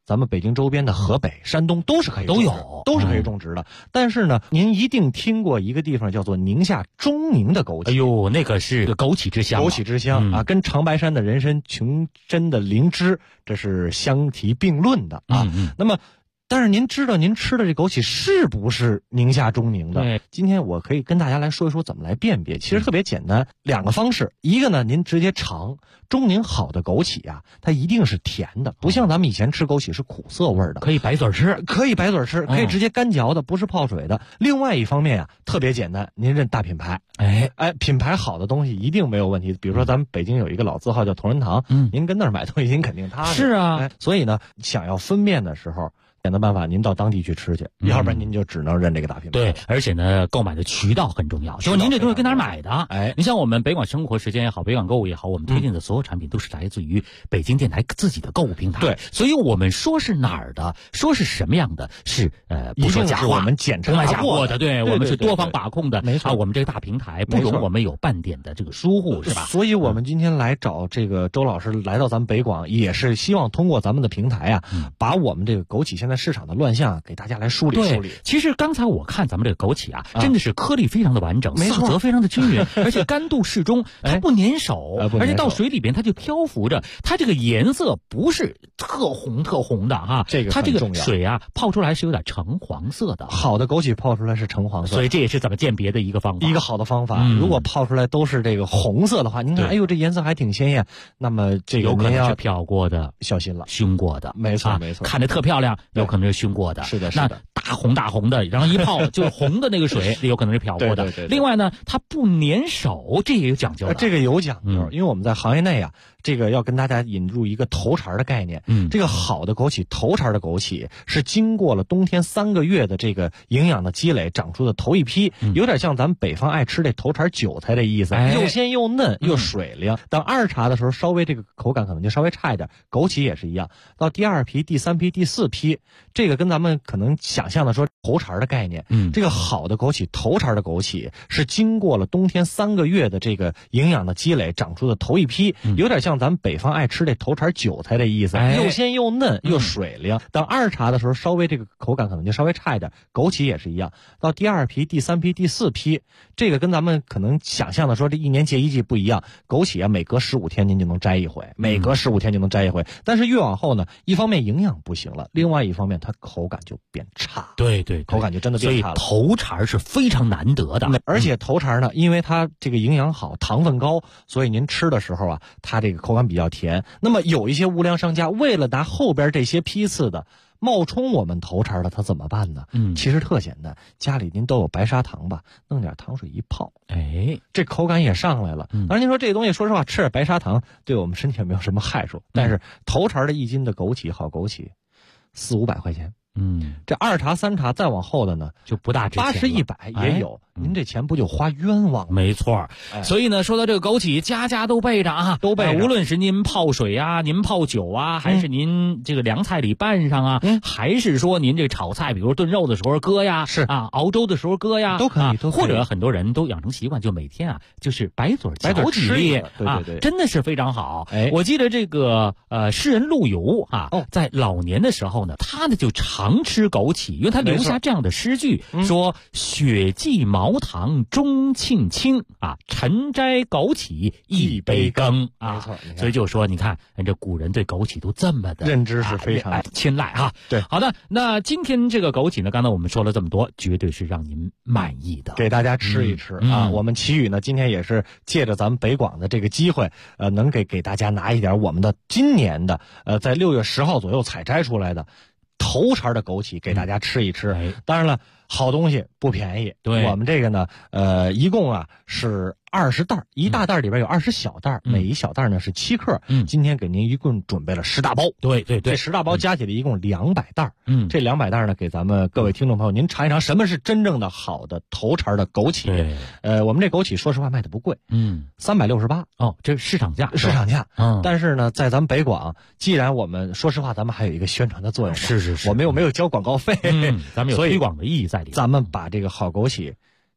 咱们北京周边的河北、山东都是可以种植的，都是可以种植的。但是呢，您一定听过一个地方叫做宁夏中宁的枸杞。 哎呦，那个是枸杞之乡， 枸杞之乡啊，跟长白山的人参、琼珍的灵芝，这是相提并论的啊。那么，但是您知道您吃的这枸杞是不是宁夏中宁的？ 对， 今天我可以跟大家来说一说怎么来辨别。其实特别简单，两个方式。一个呢，您直接尝中宁好的枸杞啊，它一定是甜的，不像咱们以前吃枸杞是苦涩味的。 可以白嘴吃， 可以白嘴吃，可以直接干嚼的，不是泡水的。另外一方面啊，特别简单，您认大品牌。品牌好的东西一定没有问题。比如说咱们北京有一个老字号叫同仁堂，您跟那儿买东西您肯定踏实。 是啊， 所以呢，想要分辨的时候，简单办法，您到当地去吃去，要不然您就只能认这个大品牌。 对，而且呢，购买的渠道很重要，就是您这东西跟哪儿买的。你像我们北广生活时间也好，北广购物也好，我们推荐的所有产品都是来自于北京电台自己的购物平台。 对， 所以我们说是哪儿的，说是什么样的，是不说假话， 我们检查过的，对，我们是多方把控的。 没错， 我们这个大平台不容我们有半点的这个疏忽，是吧？ 所以我们今天来找这个周老师来到咱们北广，也是希望通过咱们的平台啊，把我们这个枸杞现在市场的乱象给大家来梳理梳理。 其实刚才我看咱们这个枸杞啊，真的是颗粒非常的完整，色泽非常的均匀，而且干度适中，它不粘手，而且到水里边它就漂浮着，它这个颜色不是特红的哈，它这个水啊泡出来是有点橙黄色的。 好的枸杞泡出来是橙黄色， 所以这也是怎么鉴别的一个方法， 一个好的方法。如果泡出来都是这个红色的话，您看，哎呦，这颜色还挺鲜艳，那么这个有可能是漂过的， 小心了， 熏过的， 没错没错， 看着特漂亮，有可能是熏过的。 是的， 那大红的，然后一泡就是红的那个水，有可能是漂过的。另外呢，它不粘手，这也有讲究的。 这个有讲究，因为我们在行业内啊，这个要跟大家引入一个头茬的概念。这个好的枸杞，头茬的枸杞是经过了冬天3个月的这个营养的积累长出的头一批，有点像咱们北方爱吃这头茬韭菜的意思，又鲜又嫩又水灵。等二茬的时候，稍微这个口感可能就稍微差一点。枸杞也是一样，到第2批、第3批、第4批，这个跟咱们可能想象的说头茬的概念，这个好的枸杞，头茬的枸杞是经过了冬天3个月的这个营养的积累长出的头一批，有点像咱们北方爱吃这头茬韭菜的意思，又鲜又嫩又水灵。等二茬的时候，稍微这个口感可能就稍微差一点。枸杞也是一样，到第2批、第3批、第4批，这个跟咱们可能想象的说这1年结1季不一样。枸杞啊，每隔15天您就能摘一回，每隔15天就能摘一回。但是越往后呢，一方面营养不行了，另外一方面它口感就变差。 对， 口感就真的变差了。 所以头茬是非常难得的， 而且头茬呢，因为它这个营养好，糖分高，所以您吃的时候啊，它这个口感比较甜。那么有一些无良商家为了拿后边这些批次的冒充我们头茬的，他怎么办呢？其实特简单，家里您都有白砂糖吧，弄点糖水一泡，这口感也上来了。当然您说这东西，说实话，吃点白砂糖对我们身体也没有什么害处，但是头茬的1斤的枸杞，好枸杞400-500块钱。这2茬3茬再往后的呢， 就不大值钱了 ，80-100也有。您这钱不就花冤枉了？ 没错。所以呢，说到这个枸杞，家家都备着啊， 都备着。 无论是您泡水啊，您泡酒啊，还是您这个凉菜里拌上啊，还是说您这炒菜，比如炖肉的时候搁呀， 是啊，熬粥的时候搁呀， 都可以。 或者很多人都养成习惯，就每天啊，就是白嘴嚼几粒， 对， 真的是非常好。我记得这个诗人陆游啊，在老年的时候呢，他呢就常吃枸杞，因为他留下这样的诗句，说雪霁茅堂钟磬清啊，晨摘枸杞一杯羹啊。 没错， 所以就说你看这古人对枸杞都这么的认知是非常青睐哈。 对， 好的，那今天这个枸杞呢，刚才我们说了这么多，绝对是让您满意的， 给大家吃一吃啊。我们奇宇呢，今天也是借着咱们北广的这个机会，能给大家拿一点我们的今年的在6月10号左右采摘出来的头茬的枸杞给大家吃一吃。当然了，好东西不便宜。 对， 我们这个呢，一共啊是20袋，一大袋里边有20小袋，每一小袋呢是7克。今天给您一共准备了10大包。 对， 这10大包加起来一共200袋。这200袋呢，给咱们各位听众朋友，您尝一尝什么是真正的好的头茬的枸杞。我们这枸杞说实话卖的不贵，368。 这是市场价。 但是呢，在咱们北广，既然我们说实话，咱们还有一个宣传的作用。 是， 我们又没有交广告费， 咱们有推广的意义在里面。 咱们把这个好枸杞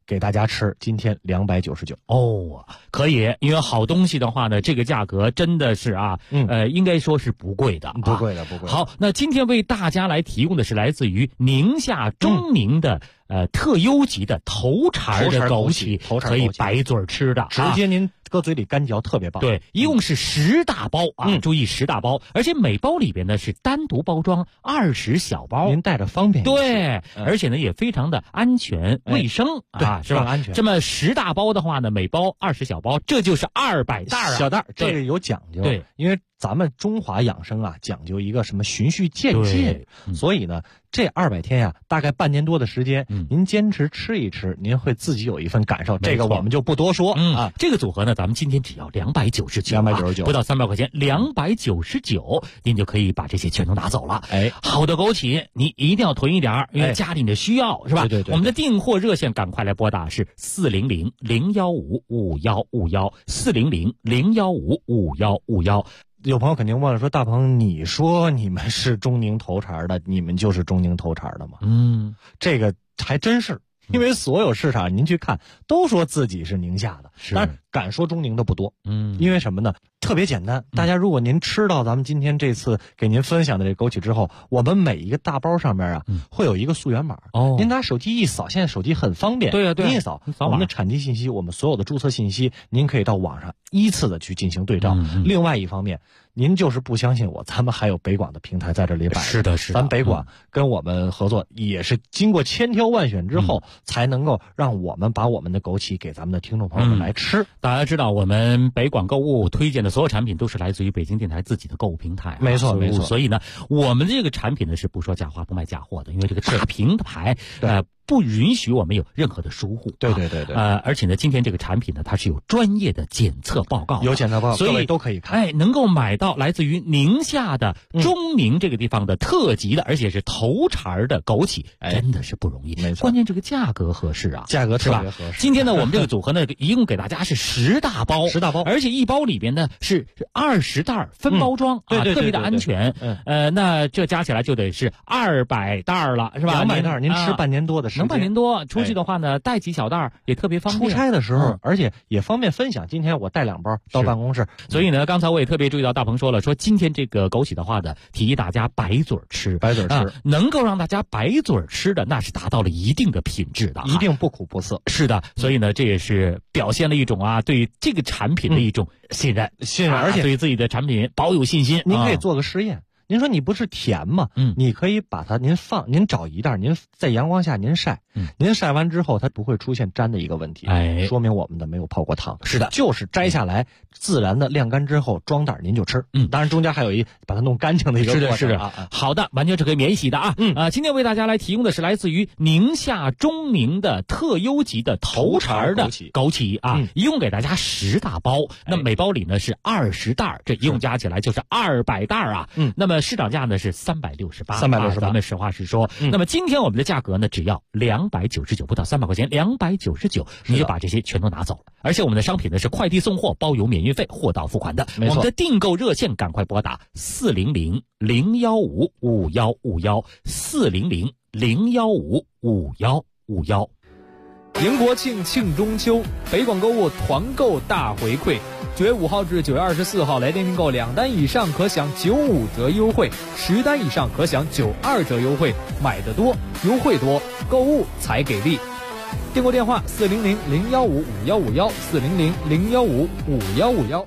给大家吃，今天299。 哦，可以，因为好东西的话呢，这个价格真的是啊，应该说是不贵的， 不贵的，不贵的。 好，那今天为大家来提供的是来自于宁夏中宁的特优级的头茬的枸杞，可以白嘴吃的， 直接您搁嘴里干嚼，特别棒。 对，一共是10大包啊，注意10大包，而且每包里边呢是单独包装20小包， 您带着方便一些。 对，而且呢也非常的安全卫生啊，是吧？ 安全。 这么10大包的话呢，每包20小包，这就是200袋啊， 小袋，这个有讲究。 对， 因为咱们中华养生啊，讲究一个什么循序渐进，所以呢，这200天呀，大概半年多的时间，您坚持吃一吃，您会自己有一份感受。这个我们就不多说啊。 这个组合呢，咱们今天只要299，不到300块钱，299，您就可以把这些全都拿走了。 哎， 好的枸杞，你一定要囤一点，因为家里的需要是吧？ 对。 我们的订货热线赶快来拨打是400-015-5151，400-015-5151。 有朋友肯定问了，说大鹏，你说你们是中宁头茬的，你们就是中宁头茬的吗？这个还真是，因为所有市场您去看，都说自己是宁夏的，但是敢说中宁的不多。因为什么呢？特别简单，大家如果您吃到咱们今天这次给您分享的这枸杞之后，我们每一个大包上面啊，会有一个溯源码。您拿手机一扫，现在手机很方便。 对， 您一扫我们的产地信息，我们所有的注册信息，您可以到网上依次的去进行对照。另外一方面，您就是不相信我，咱们还有北广的平台在这里摆。 是的。 咱北广跟我们合作，也是经过千挑万选之后，才能够让我们把我们的枸杞给咱们的听众朋友们来吃。 大家知道，我们北广购物推荐的所有产品都是来自于北京电台自己的购物平台。 没错。 所以呢，我们这个产品呢是不说假话不卖假货的，因为这个大平台不允许我们有任何的疏忽。 对。 而且呢，今天这个产品呢，它是有专业的检测报告， 有检测报告， 所以各位都可以看。 能够买到来自于宁夏的中宁这个地方的特级的，而且是头茬的枸杞，真的是不容易。 没错， 关键这个价格合适啊， 价格特别合适。 今天呢，我们这个组合呢，一共给大家是10大包，而且一包里边呢是20袋分包装， 对， 特别的安全。那这加起来就得是200袋了，是吧 ？200袋，您吃半年多的时间， 能半年多。出去的话呢，带几小袋也特别方便。 出差的时候，而且也方便分享。今天我带2包到办公室， 所以呢，刚才我也特别注意到大鹏说了，说今天这个枸杞的话呢，提议大家白嘴吃，能够让大家白嘴吃的，那是达到了一定的品质的， 一定不苦不涩。 是的，所以呢，这也是表现了一种对于这个产品的一种信任， 而且对自己的产品保有信心。 您可以做个实验。您说你不是甜吗？你可以把它您找一袋，您在阳光下您晒，您晒完之后它不会出现粘的一个问题，说明我们的没有泡过汤。 是的， 就是摘下来自然的晾干之后装袋您就吃。当然中间还有把它弄干净的一个过程。 是的。好的，完全是可以免洗的啊。今天为大家来提供的是来自于宁夏中宁的特优级的头茬的枸杞啊，一共给大家10大包，那每包里呢是20袋，这一共加起来就是200袋啊。那么市场价呢是368，咱们实话实说。那么今天我们的价格呢只要299，不到300块钱，299，你就把这些全都拿走了。而且我们的商品呢是快递送货，包邮免运费，货到付款的。我们的订购热线赶快拨打400-015-5151，400-015-5151。 迎国庆，庆中秋，北广购物团购大回馈。9月5号至9月24号来电订购2单以上可享95折优惠，10单以上可享92折优惠。买得多，优惠多，购物才给力。订购电话400-015-5151，400-015-5151。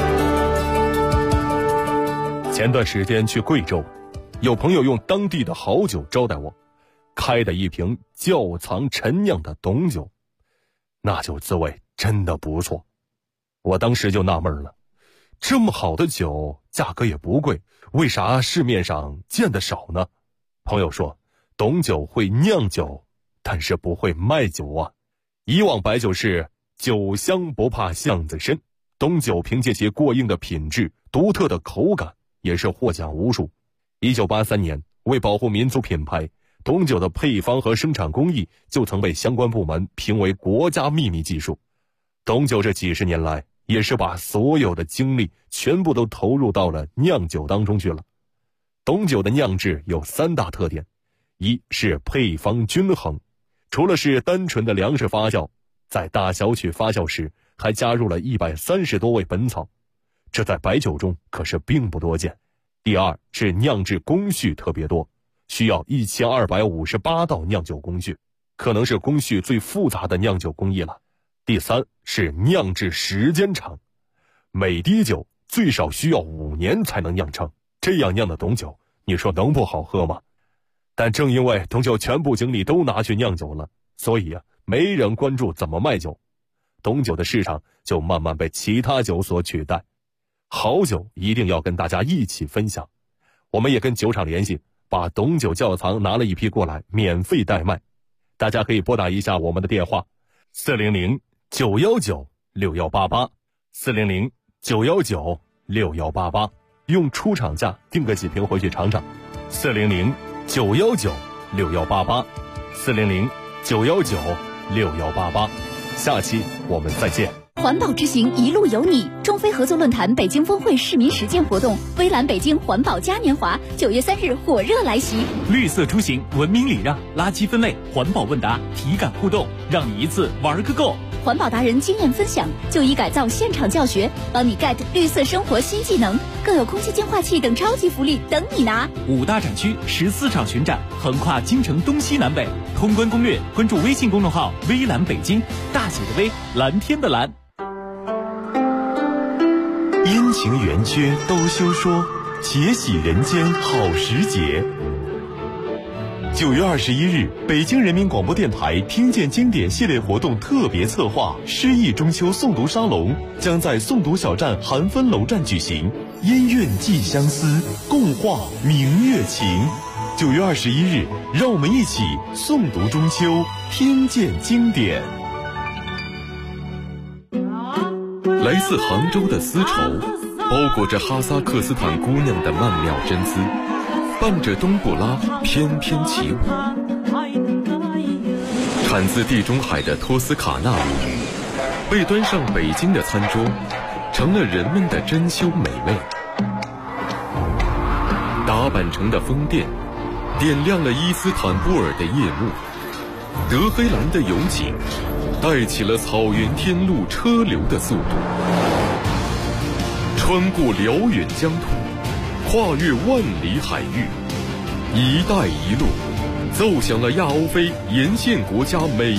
前段时间去贵州，有朋友用当地的好酒招待我，开的一瓶窖藏陈酿的董酒，那酒滋味真的不错。我当时就纳闷了，这么好的酒，价格也不贵，为啥市面上见得少呢？朋友说，董酒会酿酒，但是不会卖酒啊。以往白酒是酒香不怕巷子深，董酒凭借其过硬的品质、独特的口感，也是获奖无数。1983年，为保护民族品牌，董酒的配方和生产工艺就曾被相关部门评为国家秘密技术。董酒这几十年来，也是把所有的精力全部都投入到了酿酒当中去了。董酒的酿制有3大特点，一是配方均衡， 除了是单纯的粮食发酵，在大小曲发酵时还加入了130多味本草，这在白酒中可是并不多见。第二是酿制工序特别多，需要1258道酿酒工序，可能是工序最复杂的酿酒工艺了。第三是酿制时间长，每滴酒最少需要5年才能酿成，这样酿的董酒，你说能不好喝吗？但正因为董酒全部精力都拿去酿酒了，所以没人关注怎么卖酒，董酒的市场就慢慢被其他酒所取代。好酒一定要跟大家一起分享，我们也跟酒厂联系，把董酒窖藏拿了一批过来，免费代卖。大家可以拨打一下我们的电话400-919-6188 400-919-6188，用出厂价订个几瓶回去尝尝。400-919-6188 400-919-6188，下期我们再见。 环保之行一路有你，中非合作论坛北京峰会市民实践活动，微蓝北京环保嘉年华9月3日火热来袭。 绿色出行，文明礼让，垃圾分类，环保问答，体感互动，让你一次玩个够。 环保达人经验分享，就医改造现场教学，帮你 get 绿色生活新技能，更有空气净化器等超级福利等你拿。 5大展区14场巡展，横跨京城东西南北。通关攻略，关注微信公众号微蓝北京，大写的微，蓝天的蓝。 阴晴圆缺都休说，且喜人间好时节。9月21日，北京人民广播电台听见经典系列活动特别策划诗意中秋诵读沙龙将在诵读小站韩芬楼站举行，音韵寄相思，共话明月情。9月21日，让我们一起诵读中秋，听见经典。 来自杭州的丝绸，包裹着哈萨克斯坦姑娘的曼妙真姿，伴着冬不拉翩翩起舞。产自地中海的托斯卡纳母语，被端上北京的餐桌，成了人们的珍馐美味。打扮成的宫殿，点亮了伊斯坦布尔的夜幕。德黑兰的油井，带起了草原天路车流的速度。穿过辽远疆土，跨越万里海域，一带一路奏响了亚欧非沿线国家每